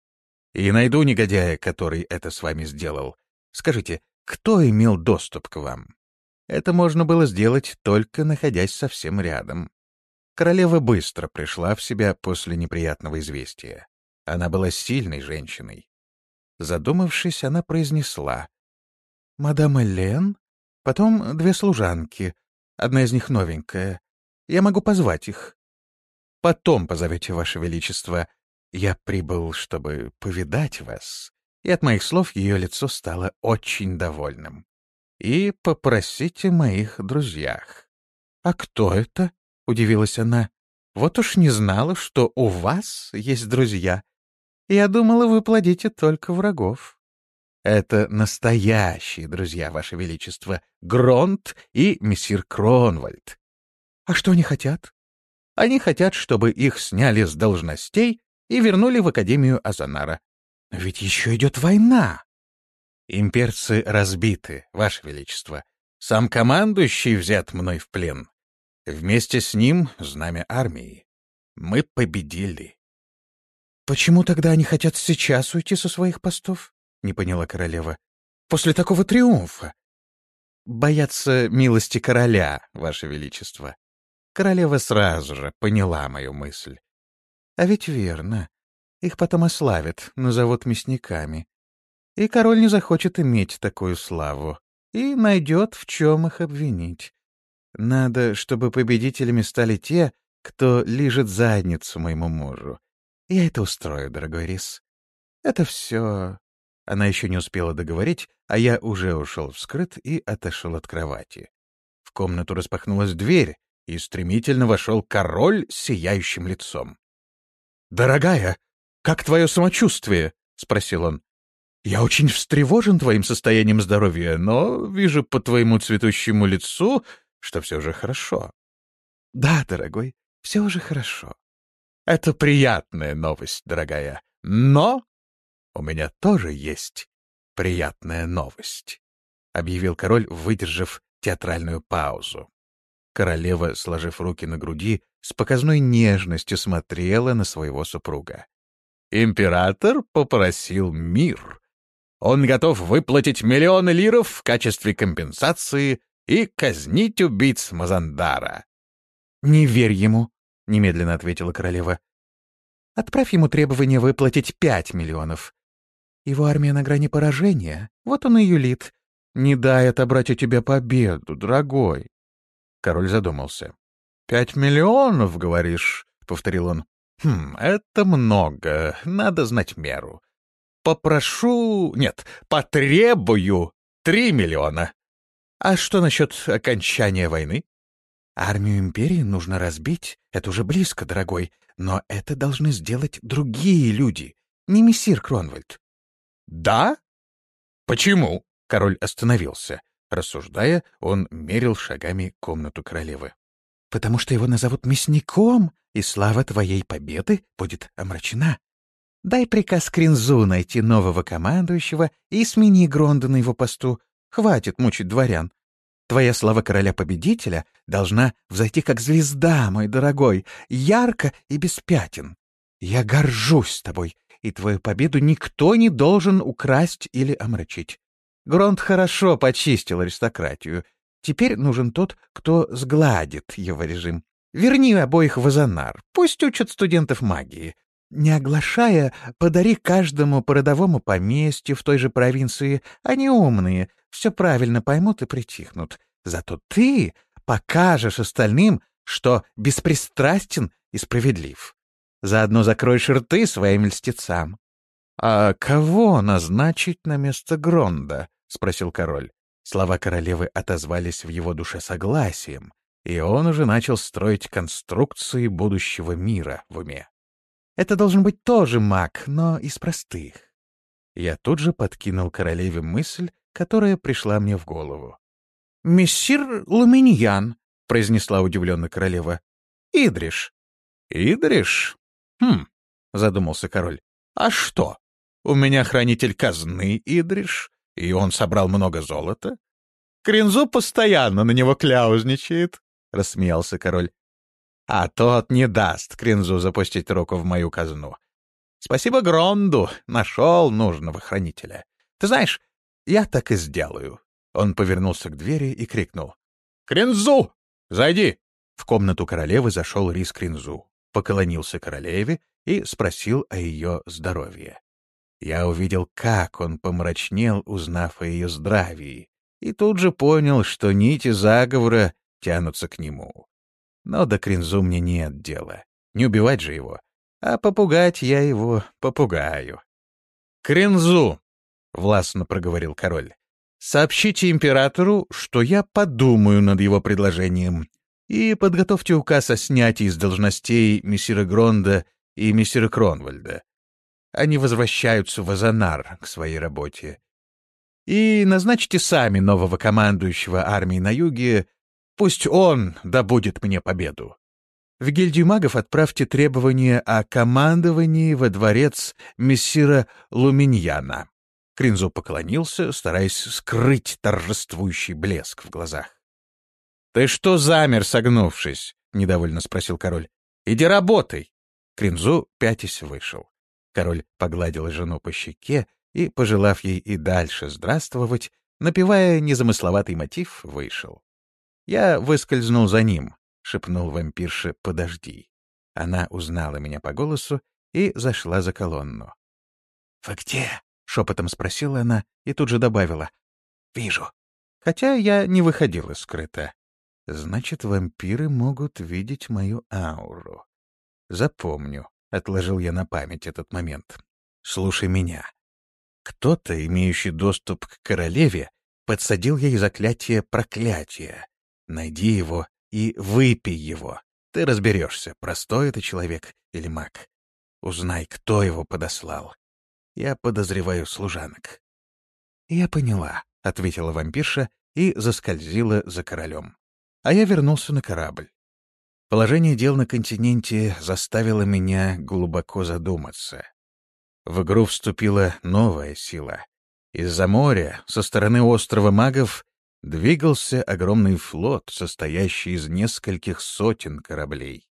И найду негодяя, который это с вами сделал. Скажите, кто имел доступ к вам? Это можно было сделать, только находясь совсем рядом». Королева быстро пришла в себя после неприятного известия. Она была сильной женщиной. Задумавшись, она произнесла: «Мадам Элен, потом две служанки, одна из них новенькая. Я могу позвать их». «Потом позовете, Ваше Величество. Я прибыл, чтобы повидать вас». И от моих слов ее лицо стало очень довольным. «И попросите моих друзьях». «А кто это?» — удивилась она. «Вот уж не знала, что у вас есть друзья. Я думала, вы плодите только врагов». «Это настоящие друзья, Ваше Величество, Гронт и мессир Кронвальд». «А что они хотят?» «Они хотят, чтобы их сняли с должностей и вернули в Академию Азанара. Ведь еще идет война». «Имперцы разбиты, Ваше Величество. Сам командующий взят мной в плен. Вместе с ним знамя армии. Мы победили». «Почему тогда они хотят сейчас уйти со своих постов?» — не поняла королева. «После такого триумфа». «Боятся милости короля, Ваше Величество». Королева сразу же поняла мою мысль. «А ведь верно. Их потом ославят, назовут мясниками. И король не захочет иметь такую славу и найдет, в чем их обвинить. Надо, чтобы победителями стали те, кто лижет задницу моему мужу. Я это устрою, дорогой Рис. Это все...» Она еще не успела договорить, а я уже ушел вскрыт и отошел от кровати. В комнату распахнулась дверь, и стремительно вошел король с сияющим лицом. «Дорогая, как твое самочувствие?» — спросил он. «Я очень встревожен твоим состоянием здоровья, но вижу по твоему цветущему лицу, что все же хорошо». «Да, дорогой, все уже хорошо». «Это приятная новость, дорогая, но у меня тоже есть приятная новость», — объявил король, выдержав театральную паузу. Королева, сложив руки на груди, с показной нежностью смотрела на своего супруга. «Император попросил мир. Он готов выплатить миллионы лиров в качестве компенсации и казнить убийц Мазандара». «Не верь ему», — немедленно ответила королева. «Отправь ему требование выплатить пять миллионов. Его армия на грани поражения, вот он и юлит. Не дай отобрать у тебя победу, дорогой». Король задумался. «Пять миллионов, говоришь?» — повторил он. «Хм, это много, надо знать меру. Попрошу... Нет, потребую три миллиона. А что насчет окончания войны?» «Армию империи нужно разбить, это уже близко, дорогой, но это должны сделать другие люди, не мессир Кронвальд». «Да? Почему?» — король остановился. Рассуждая, он мерил шагами комнату королевы. «Потому что его назовут мясником, и слава твоей победы будет омрачена. Дай приказ Кринзу найти нового командующего и смени Гронда на его посту. Хватит мучить дворян. Твоя слава короля-победителя должна взойти как звезда, мой дорогой, ярко и без пятен. Я горжусь тобой, и твою победу никто не должен украсть или омрачить. Гронд хорошо почистил аристократию. Теперь нужен тот, кто сгладит его режим. Верни обоих в Азанар, пусть учат студентов магии. Не оглашая, подари каждому по родовому поместью в той же провинции. Они умные, все правильно поймут и притихнут. Зато ты покажешь остальным, что беспристрастен и справедлив. Заодно закроешь рты своим льстецам. «А кого назначить на место Гронда?» — спросил король. Слова королевы отозвались в его душе согласием, и он уже начал строить конструкции будущего мира в уме. «Это должен быть тоже маг, но из простых». Я тут же подкинул королеве мысль, которая пришла мне в голову. «Мессир Луминьян», — произнесла удивленно королева. «Идриш». «Идриш? Хм», — задумался король. «А что? У меня хранитель казны Идриш, и он собрал много золота. Кринзу постоянно на него кляузничает», — рассмеялся король. «А тот не даст Кринзу запустить руку в мою казну. Спасибо Гронду, нашел нужного хранителя. Ты знаешь, я так и сделаю». Он повернулся к двери и крикнул. «Кринзу! Зайди!» В комнату королевы зашел Рис Кринзу, поклонился королеве и спросил о ее здоровье. Я увидел, как он помрачнел, узнав о ее здравии, и тут же понял, что нити заговора тянутся к нему. Но до Кринзу мне нет дела. Не убивать же его, а попугать я его попугаю. «Кринзу!» — властно проговорил король. «Сообщите императору, что я подумаю над его предложением, и подготовьте указ о снятии с должностей мессира Гронда и мессира Кронвальда. Они возвращаются в Азанар к своей работе. И назначьте сами нового командующего армией на юге, пусть он добудет мне победу. В гильдию магов отправьте требование о командовании во дворец мессира Луминьяна». Кринзу поклонился, стараясь скрыть торжествующий блеск в глазах. «Ты что замер, согнувшись?» — недовольно спросил король. «Иди работай!» Кринзу, пятясь, вышел. Король погладил жену по щеке и, пожелав ей и дальше здравствовать, напевая незамысловатый мотив, вышел. Я выскользнул за ним, шепнул вампирше «подожди». Она узнала меня по голосу и зашла за колонну. «Вы где?» — шепотом спросила она и тут же добавила. «Вижу». Хотя я не выходил из скрыта. Значит, вампиры могут видеть мою ауру. Запомню, — отложил я на память этот момент. Слушай меня. Кто-то, имеющий доступ к королеве, подсадил ей заклятие проклятия. Найди его и выпей его. Ты разберешься, простой это человек или маг. Узнай, кто его подослал. Я подозреваю служанок. — Я поняла, — ответила вампирша и заскользила за королем. А я вернулся на корабль. Положение дел на континенте заставило меня глубоко задуматься. В игру вступила новая сила. Из-за моря, со стороны острова магов, двигался огромный флот, состоящий из нескольких сотен кораблей.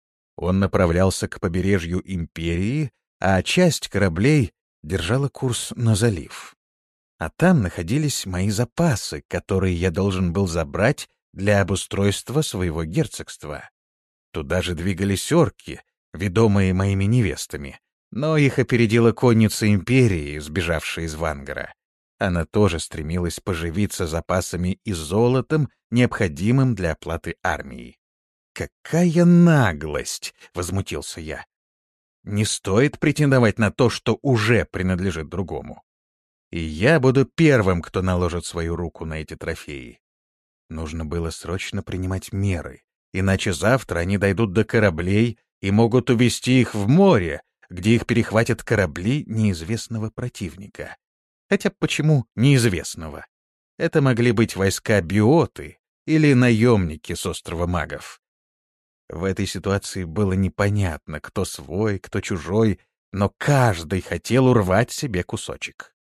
Он направлялся к побережью империи, а часть кораблей держала курс на залив. А там находились мои запасы, которые я должен был забрать для обустройства своего герцогства. Туда же двигались орки, ведомые моими невестами, но их опередила конница империи, сбежавшая из Вангара. Она тоже стремилась поживиться запасами и золотом, необходимым для оплаты армии. «Какая наглость!» — возмутился я. «Не стоит претендовать на то, что уже принадлежит другому. И я буду первым, кто наложит свою руку на эти трофеи». Нужно было срочно принимать меры, иначе завтра они дойдут до кораблей и могут увезти их в море, где их перехватят корабли неизвестного противника. Хотя почему неизвестного? Это могли быть войска биоты или наемники с острова магов. В этой ситуации было непонятно, кто свой, кто чужой, но каждый хотел урвать себе кусочек.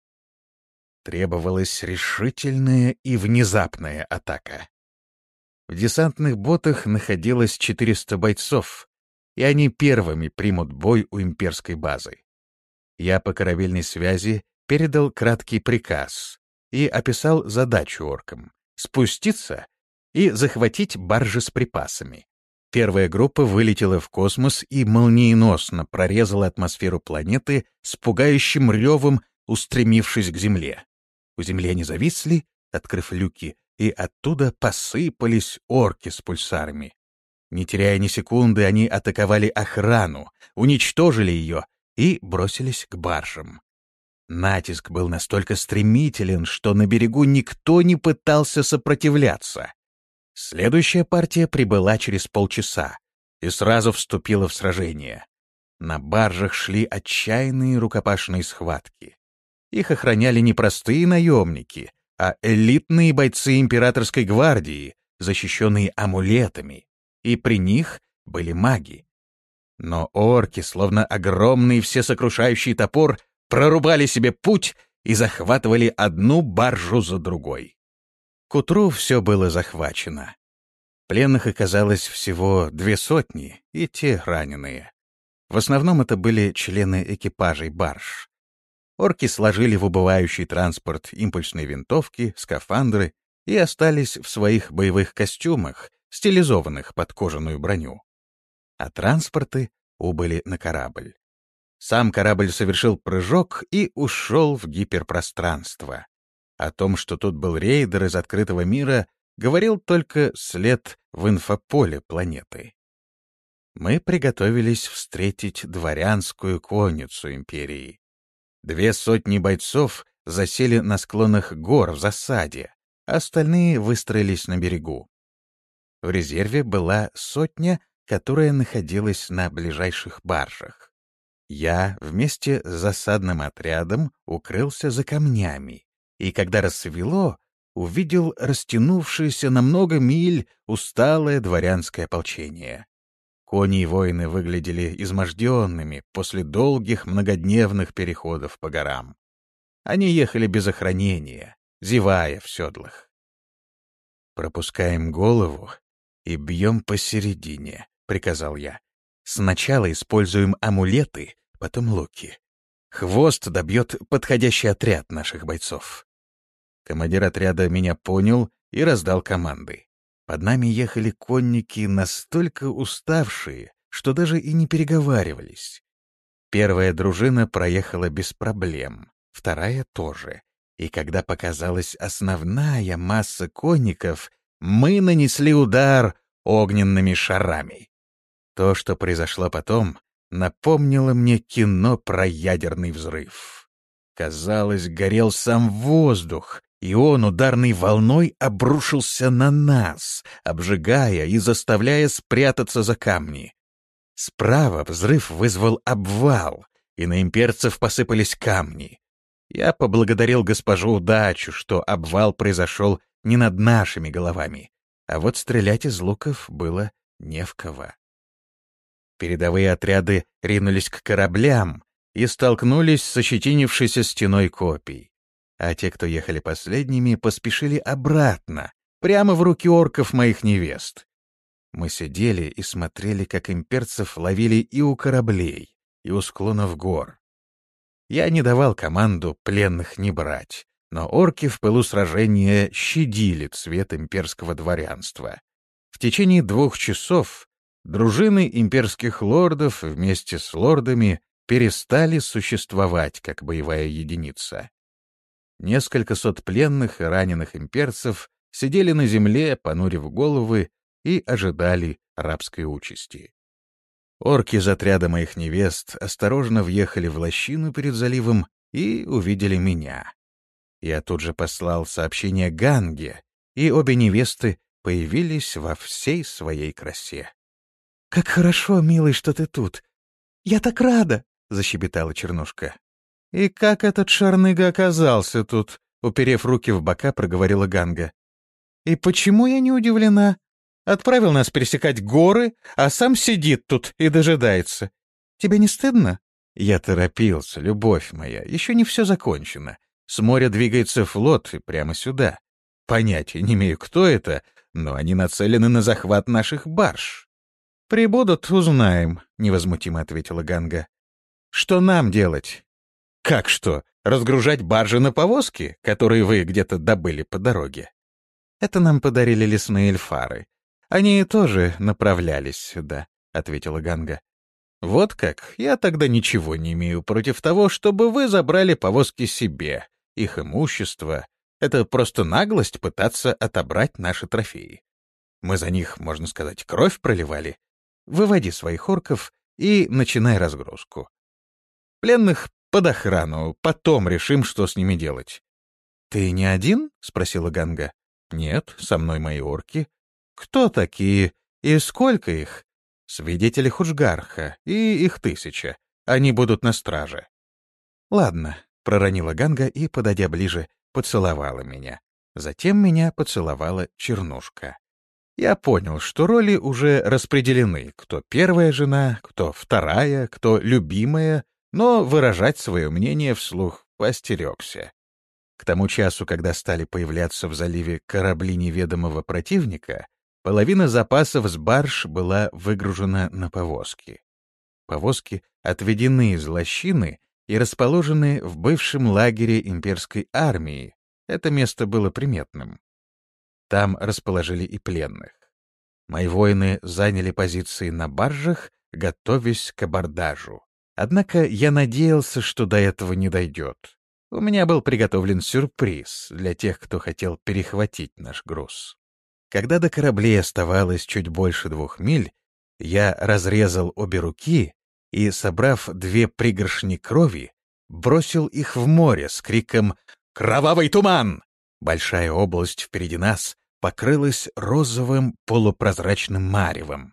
Требовалась решительная и внезапная атака. В десантных ботах находилось четыреста бойцов, и они первыми примут бой у имперской базы. Я по корабельной связи передал краткий приказ и описал задачу оркам — спуститься и захватить баржи с припасами. Первая группа вылетела в космос и молниеносно прорезала атмосферу планеты с пугающим ревом, устремившись к Земле. У Земли они зависли, открыв люки, и оттуда посыпались орки с пульсарами. Не теряя ни секунды, они атаковали охрану, уничтожили ее и бросились к баржам. Натиск был настолько стремителен, что на берегу никто не пытался сопротивляться. Следующая партия прибыла через полчаса и сразу вступила в сражение. На баржах шли отчаянные рукопашные схватки. Их охраняли не простые наемники, а элитные бойцы императорской гвардии, защищенные амулетами, и при них были маги. Но орки, словно огромный всесокрушающий топор, прорубали себе путь и захватывали одну баржу за другой. К утру все было захвачено. Пленных оказалось всего две сотни, и те раненые. В основном это были члены экипажей барж. Орки сложили в убывающий транспорт импульсные винтовки, скафандры и остались в своих боевых костюмах, стилизованных под кожаную броню. А транспорты убыли на корабль. Сам корабль совершил прыжок и ушел в гиперпространство. О том, что тут был рейдер из открытого мира, говорил только след в инфополе планеты. Мы приготовились встретить дворянскую конницу империи. Две сотни бойцов засели на склонах гор в засаде, а остальные выстроились на берегу. В резерве была сотня, которая находилась на ближайших баржах. Я вместе с засадным отрядом укрылся за камнями, и когда рассвело, увидел растянувшееся на много миль усталое дворянское ополчение. Кони и воины выглядели изможденными после долгих многодневных переходов по горам. Они ехали без охранения, зевая в седлах. «Пропускаем голову и бьем посередине», — приказал я. «Сначала используем амулеты, потом луки. Хвост добьет подходящий отряд наших бойцов». Командир отряда меня понял и раздал команды. Под нами ехали конники, настолько уставшие, что даже и не переговаривались. Первая дружина проехала без проблем, вторая тоже. И когда показалась основная масса конников, мы нанесли удар огненными шарами. То, что произошло потом, напомнило мне кино про ядерный взрыв. Казалось, горел сам воздух, и он ударной волной обрушился на нас, обжигая и заставляя спрятаться за камни. Справа взрыв вызвал обвал, и на имперцев посыпались камни. Я поблагодарил госпожу удачу, что обвал произошел не над нашими головами, а вот стрелять из луков было не в кого. Передовые отряды ринулись к кораблям и столкнулись с ощетинившейся стеной копий. А те, кто ехали последними, поспешили обратно, прямо в руки орков моих невест. Мы сидели и смотрели, как имперцев ловили и у кораблей, и у склонов гор. Я не давал команду пленных не брать, но орки в пылу сражения щадили цвет имперского дворянства. В течение двух часов дружины имперских лордов вместе с лордами перестали существовать как боевая единица. Несколько сот пленных и раненых имперцев сидели на земле, понурив головы, и ожидали рабской участи. Орки из отряда моих невест осторожно въехали в лощину перед заливом и увидели меня. Я тут же послал сообщение Ганге, и обе невесты появились во всей своей красе. «Как хорошо, милый, что ты тут! Я так рада!» — защебетала Чернушка. «И как этот шарныга оказался тут?» — уперев руки в бока, проговорила Ганга. «И почему я не удивлена? Отправил нас пересекать горы, а сам сидит тут и дожидается. Тебе не стыдно?» Я торопился, любовь моя, еще не все закончено. С моря двигается флот и прямо сюда. Понятия не имею, кто это, но они нацелены на захват наших барж. «Прибудут, узнаем», — невозмутимо ответила Ганга. «Что нам делать?» «Как что? Разгружать баржи на повозки, которые вы где-то добыли по дороге?» «Это нам подарили лесные эльфары. Они тоже направлялись сюда», — ответила Ганга. «Вот как? Я тогда ничего не имею против того, чтобы вы забрали повозки себе. Их имущество — это просто наглость пытаться отобрать наши трофеи. Мы за них, можно сказать, кровь проливали. Выводи своих орков и начинай разгрузку. Пленных под охрану, потом решим, что с ними делать». «Ты не один?» — спросила Ганга. «Нет, со мной мои орки». «Кто такие и сколько их?» «Свидетели Худжгарха, и их тысяча. Они будут на страже». «Ладно», — проронила Ганга и, подойдя ближе, поцеловала меня. Затем меня поцеловала Чернушка. Я понял, что роли уже распределены, кто первая жена, кто вторая, кто любимая, но выражать свое мнение вслух поостерегся. К тому часу, когда стали появляться в заливе корабли неведомого противника, половина запасов с барж была выгружена на повозки. Повозки отведены из лощины и расположены в бывшем лагере имперской армии. Это место было приметным. Там расположили и пленных. Мои воины заняли позиции на баржах, готовясь к абордажу. Однако я надеялся, что до этого не дойдет. У меня был приготовлен сюрприз для тех, кто хотел перехватить наш груз. Когда до кораблей оставалось чуть больше двух миль, я разрезал обе руки и, собрав две пригоршни крови, бросил их в море с криком «Кровавый туман!». Большая область впереди нас покрылась розовым полупрозрачным маревом.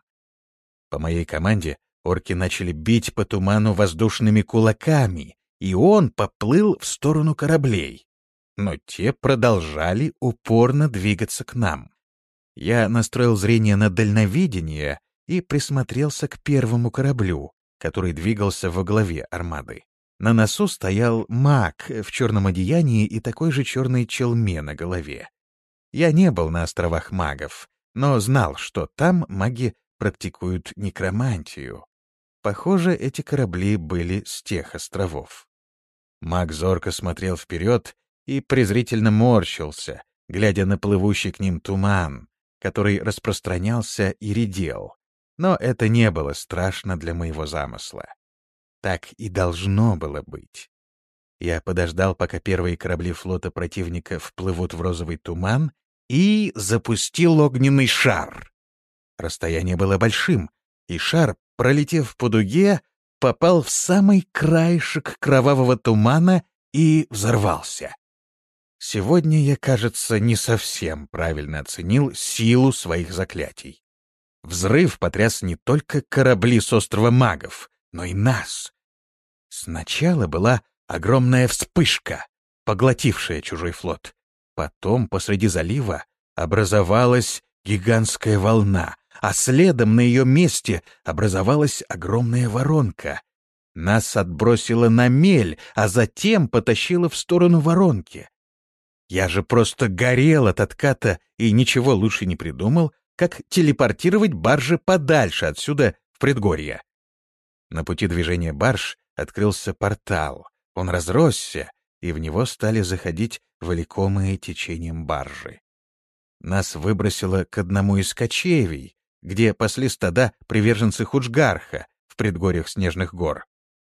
По моей команде орки начали бить по туману воздушными кулаками, и он поплыл в сторону кораблей. Но те продолжали упорно двигаться к нам. Я настроил зрение на дальновидение и присмотрелся к первому кораблю, который двигался во главе армады. На носу стоял маг в черном одеянии и такой же черной челме на голове. Я не был на островах магов, но знал, что там маги практикуют некромантию. Похоже, эти корабли были с тех островов. Маг зорко смотрел вперед и презрительно морщился, глядя на плывущий к ним туман, который распространялся и редел. Но это не было страшно для моего замысла. Так и должно было быть. Я подождал, пока первые корабли флота противника вплывут в розовый туман, и запустил огненный шар. Расстояние было большим, и шар, пролетев по дуге, попал в самый краешек кровавого тумана и взорвался. Сегодня я, кажется, не совсем правильно оценил силу своих заклятий. Взрыв потряс не только корабли с острова магов, но и нас. Сначала была огромная вспышка, поглотившая чужой флот. Потом посреди залива образовалась гигантская волна, а следом на ее месте образовалась огромная воронка. Нас отбросило на мель, а затем потащило в сторону воронки. Я же просто горел от отката и ничего лучше не придумал, как телепортировать баржи подальше отсюда, в предгорье. На пути движения барж открылся портал. Он разросся, и в него стали заходить влекомые течением баржи. Нас выбросило к одному из кочевий, где пасли стада приверженцы Худжгарха в предгорьях Снежных гор.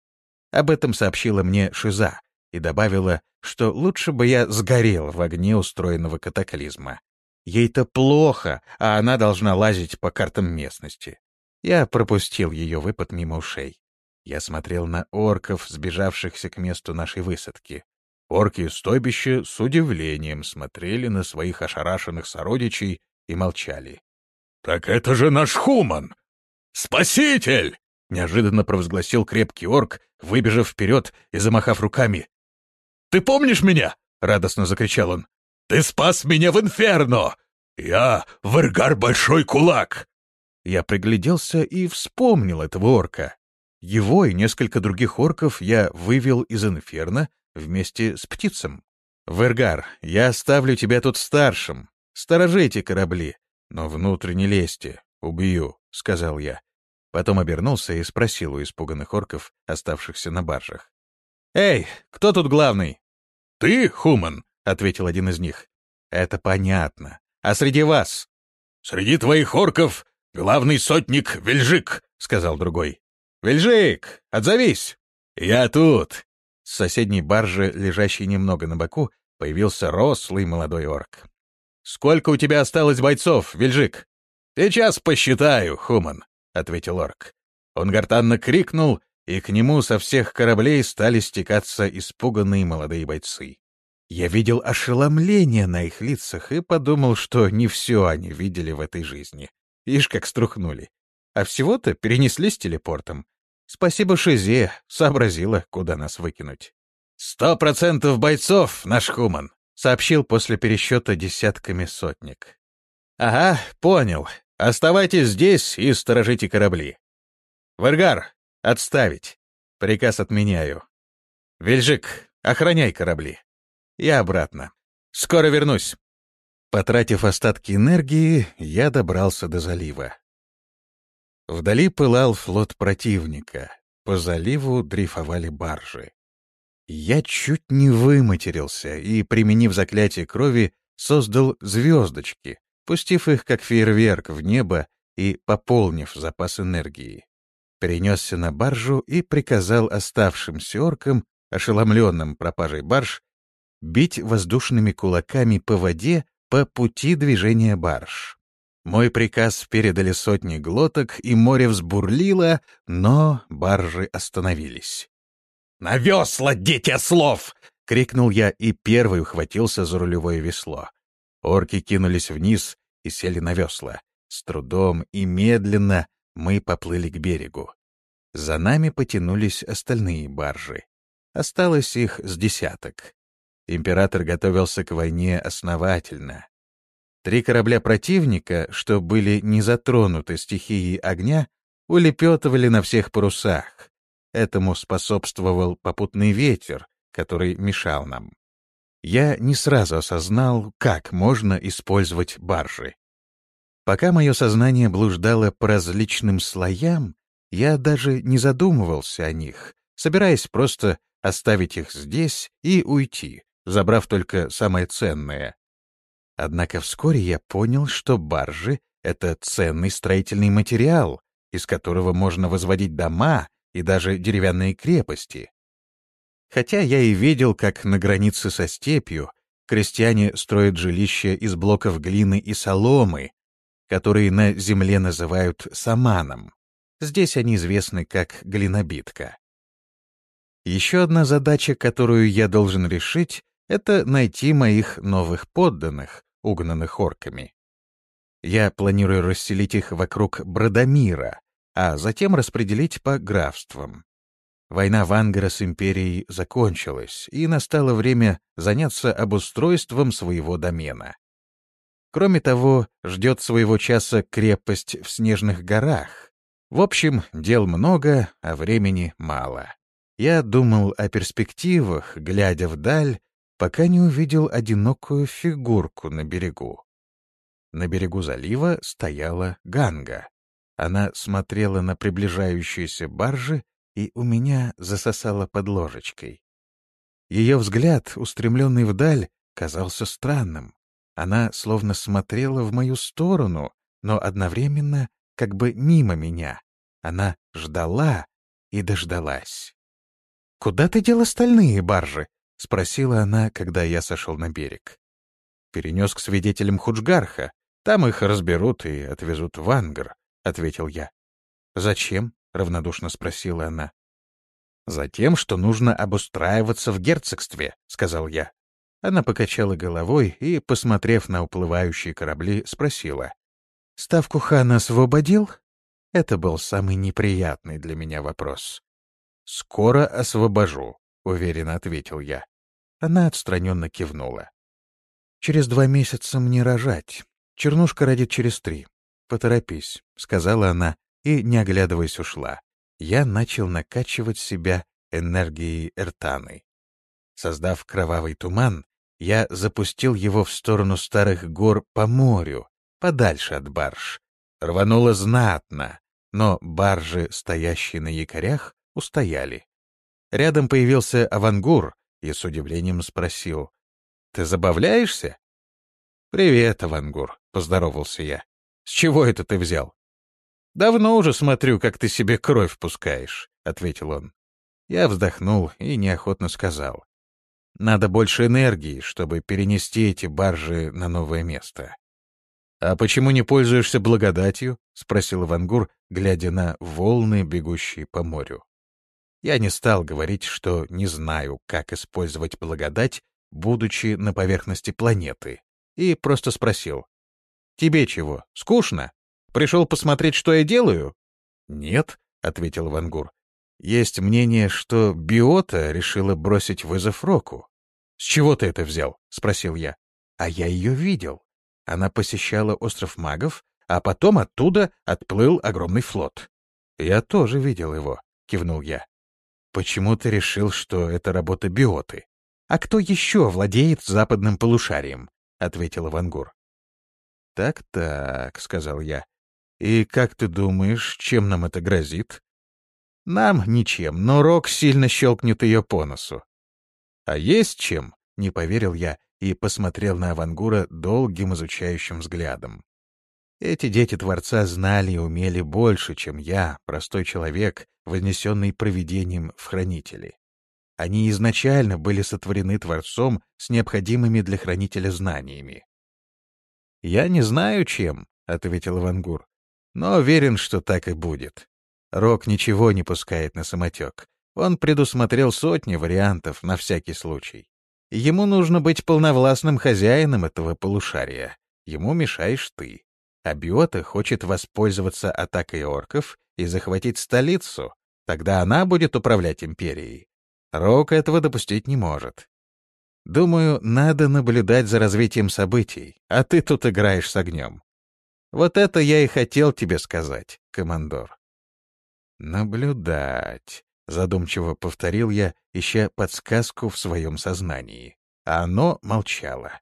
Об этом сообщила мне Шиза и добавила, что лучше бы я сгорел в огне устроенного катаклизма. Ей-то плохо, а она должна лазить по картам местности. Я пропустил ее выпад мимо ушей. Я смотрел на орков, сбежавшихся к месту нашей высадки. Орки из стойбища с удивлением смотрели на своих ошарашенных сородичей и молчали. — Так это же наш Хуман! Спаситель! — неожиданно провозгласил крепкий орк, выбежав вперед и замахав руками. — Ты помнишь меня? — радостно закричал он. — Ты спас меня в инферно! Я Выргар Большой Кулак! Я пригляделся и вспомнил этого орка. Его и несколько других орков я вывел из инферно вместе с птицем. «Выргар, я оставлю тебя тут старшим. Сторожите корабли, но внутрь не лезьте. Убью», — сказал я. Потом обернулся и спросил у испуганных орков, оставшихся на баржах. «Эй, кто тут главный?» «Ты, Хуман», — ответил один из них. «Это понятно. А среди вас?» «Среди твоих орков главный сотник Вельжик», — сказал другой. «Вельжик, отзовись!» «Я тут!» С соседней баржи, лежащей немного на боку, появился рослый молодой орк. «Сколько у тебя осталось бойцов, Вельжик?» «Сейчас посчитаю, Хуман», — ответил орк. Он гортанно крикнул и к нему со всех кораблей стали стекаться испуганные молодые бойцы. Я видел ошеломление на их лицах и подумал, что не все они видели в этой жизни. Ишь, как струхнули. А всего-то перенеслись телепортом. Спасибо Шизе, сообразила, куда нас выкинуть. «Сто процентов бойцов, наш Хуман», — сообщил после пересчета десятками сотник. «Ага, понял. Оставайтесь здесь и сторожите корабли. Варгар, отставить. Приказ отменяю. Вельжик, охраняй корабли. Я обратно. Скоро вернусь». Потратив остатки энергии, я добрался до залива. Вдали пылал флот противника. По заливу дрейфовали баржи. Я чуть не выматерился и, применив заклятие крови, создал звездочки, пустив их как фейерверк в небо и пополнив запас энергии. Перенесся на баржу и приказал оставшимся оркам, ошеломленным пропажей барж, бить воздушными кулаками по воде по пути движения барж. Мой приказ передали сотни глоток, и море взбурлило, но баржи остановились. «На весла, дети ослов!» — крикнул я и первый ухватился за рулевое весло. Орки кинулись вниз и сели на весла. С трудом и медленно мы поплыли к берегу. За нами потянулись остальные баржи. Осталось их с десяток. Император готовился к войне основательно. Три корабля противника, что были не затронуты стихией огня, улепетывали на всех парусах. Этому способствовал попутный ветер, который мешал нам. Я не сразу осознал, как можно использовать баржи. Пока мое сознание блуждало по различным слоям, я даже не задумывался о них, собираясь просто оставить их здесь и уйти, забрав только самое ценное. Однако вскоре я понял, что баржи — это ценный строительный материал, из которого можно возводить дома и даже деревянные крепости. Хотя я и видел, как на границе со степью крестьяне строят жилища из блоков глины и соломы, которые на земле называют саманом. Здесь они известны как глинобитка. Еще одна задача, которую я должен решить, это найти моих новых подданных, угнанных орками. Я планирую расселить их вокруг Бродомира, а затем распределить по графствам. Война Вангара с империей закончилась, и настало время заняться обустройством своего домена. Кроме того, ждет своего часа крепость в Снежных горах. В общем, дел много, а времени мало. Я думал о перспективах, глядя вдаль, пока не увидел одинокую фигурку на берегу. На берегу залива стояла Ганга. Она смотрела на приближающиеся баржи, и у меня засосало под ложечкой. Ее взгляд, устремленный вдаль, казался странным. Она словно смотрела в мою сторону, но одновременно как бы мимо меня. Она ждала и дождалась. «Куда ты дел остальные баржи?» — спросила она, когда я сошел на берег. «Перенес к свидетелям Худжгарха. Там их разберут и отвезут в Ангар», — ответил я. «Зачем?» — равнодушно спросила она. «Затем, что нужно обустраиваться в герцогстве», — сказал я. Она покачала головой и, посмотрев на уплывающие корабли, спросила. «Ставку хана освободил?» Это был самый неприятный для меня вопрос. «Скоро освобожу», — уверенно ответил я. Она отстраненно кивнула. «Через два месяца мне рожать. Чернушка родит через три. Поторопись», — сказала она и, не оглядываясь, ушла. Я начал накачивать себя энергией Эртаны. Создав кровавый туман, я запустил его в сторону старых гор по морю, подальше от барж. Рвануло знатно, но баржи, стоящие на якорях, устояли. Рядом появился Авангур и с удивлением спросил: «Ты забавляешься?» «Привет, Авангур», — поздоровался я. «С чего это ты взял?» «Давно уже смотрю, как ты себе кровь пускаешь», — ответил он. Я вздохнул и неохотно сказал: «Надо больше энергии, чтобы перенести эти баржи на новое место». «А почему не пользуешься благодатью?» — спросил Авангур, глядя на волны, бегущие по морю. Я не стал говорить, что не знаю, как использовать благодать, будучи на поверхности планеты, и просто спросил: «Тебе чего, скучно? Пришел посмотреть, что я делаю?» «Нет», — ответил Вангур. «Есть мнение, что Биота решила бросить вызов Року». «С чего ты это взял?» — спросил я. «А я ее видел. Она посещала остров магов, а потом оттуда отплыл огромный флот». «Я тоже видел его», — кивнул я. «Почему ты решил, что это работа Биоты? А кто еще владеет западным полушарием?» — ответил Вангур. «Так-так», — сказал я. «И как ты думаешь, чем нам это грозит?» «Нам ничем, но Рок сильно щелкнет ее по носу». «А есть чем?» — не поверил я и посмотрел на Авангура долгим изучающим взглядом. Эти дети Творца знали и умели больше, чем я, простой человек, вознесенный провидением в хранители. Они изначально были сотворены Творцом с необходимыми для хранителя знаниями. «Я не знаю, чем», — ответил Авангур, — «но уверен, что так и будет. Рок ничего не пускает на самотек. Он предусмотрел сотни вариантов на всякий случай. Ему нужно быть полновластным хозяином этого полушария. Ему мешаешь ты. А Биота хочет воспользоваться атакой орков и захватить столицу. Тогда она будет управлять империей. Рок этого допустить не может. Думаю, надо наблюдать за развитием событий, а ты тут играешь с огнем. Вот это я и хотел тебе сказать, командор». «Наблюдать», — задумчиво повторил я, ища подсказку в своем сознании. А оно молчало.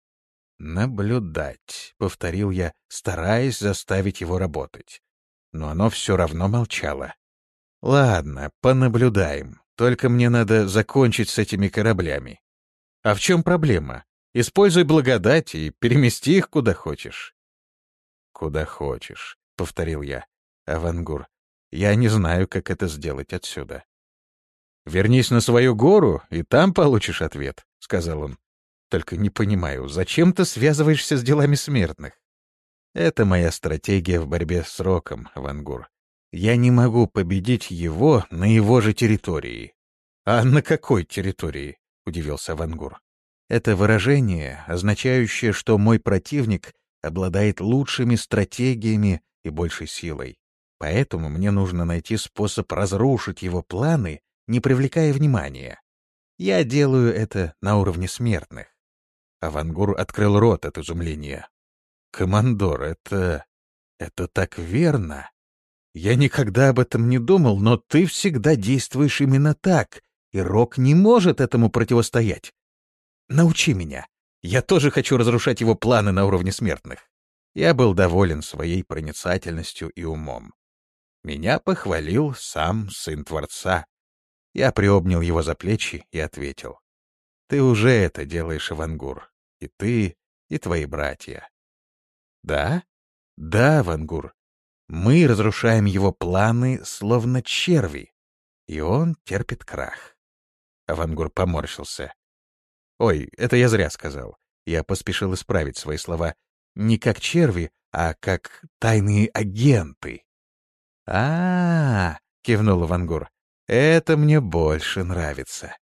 «Наблюдать», — повторил я, стараясь заставить его работать. Но оно все равно молчало. «Ладно, понаблюдаем. Только мне надо закончить с этими кораблями». «А в чем проблема? Используй благодать и перемести их куда хочешь». «Куда хочешь», — повторил я. «Авангур, я не знаю, как это сделать отсюда». «Вернись на свою гору, и там получишь ответ», — сказал он. «Только не понимаю, зачем ты связываешься с делами смертных?» «Это моя стратегия в борьбе с Роком, Авангур. Я не могу победить его на его же территории». «А на какой территории?» — удивился Авангур. «Это выражение, означающее, что мой противник обладает лучшими стратегиями и большей силой. Поэтому мне нужно найти способ разрушить его планы, не привлекая внимания. Я делаю это на уровне смертных». Авангур открыл рот от изумления. «Командор, это... это так верно. Я никогда об этом не думал, но ты всегда действуешь именно так, и Рок не может этому противостоять. Научи меня. Я тоже хочу разрушать его планы на уровне смертных». Я был доволен своей проницательностью и умом. Меня похвалил сам сын Творца. Я приобнял его за плечи и ответил: «Ты уже это делаешь, Авангур. И ты, и твои братья». «Да? Да, Авангур. Мы разрушаем его планы, словно черви, и он терпит крах». Авангур поморщился. «Ой, это я зря сказал». Я поспешил исправить свои слова. «Не как черви, а как тайные агенты». «А-а-а», — кивнул Авангур, — «это мне больше нравится».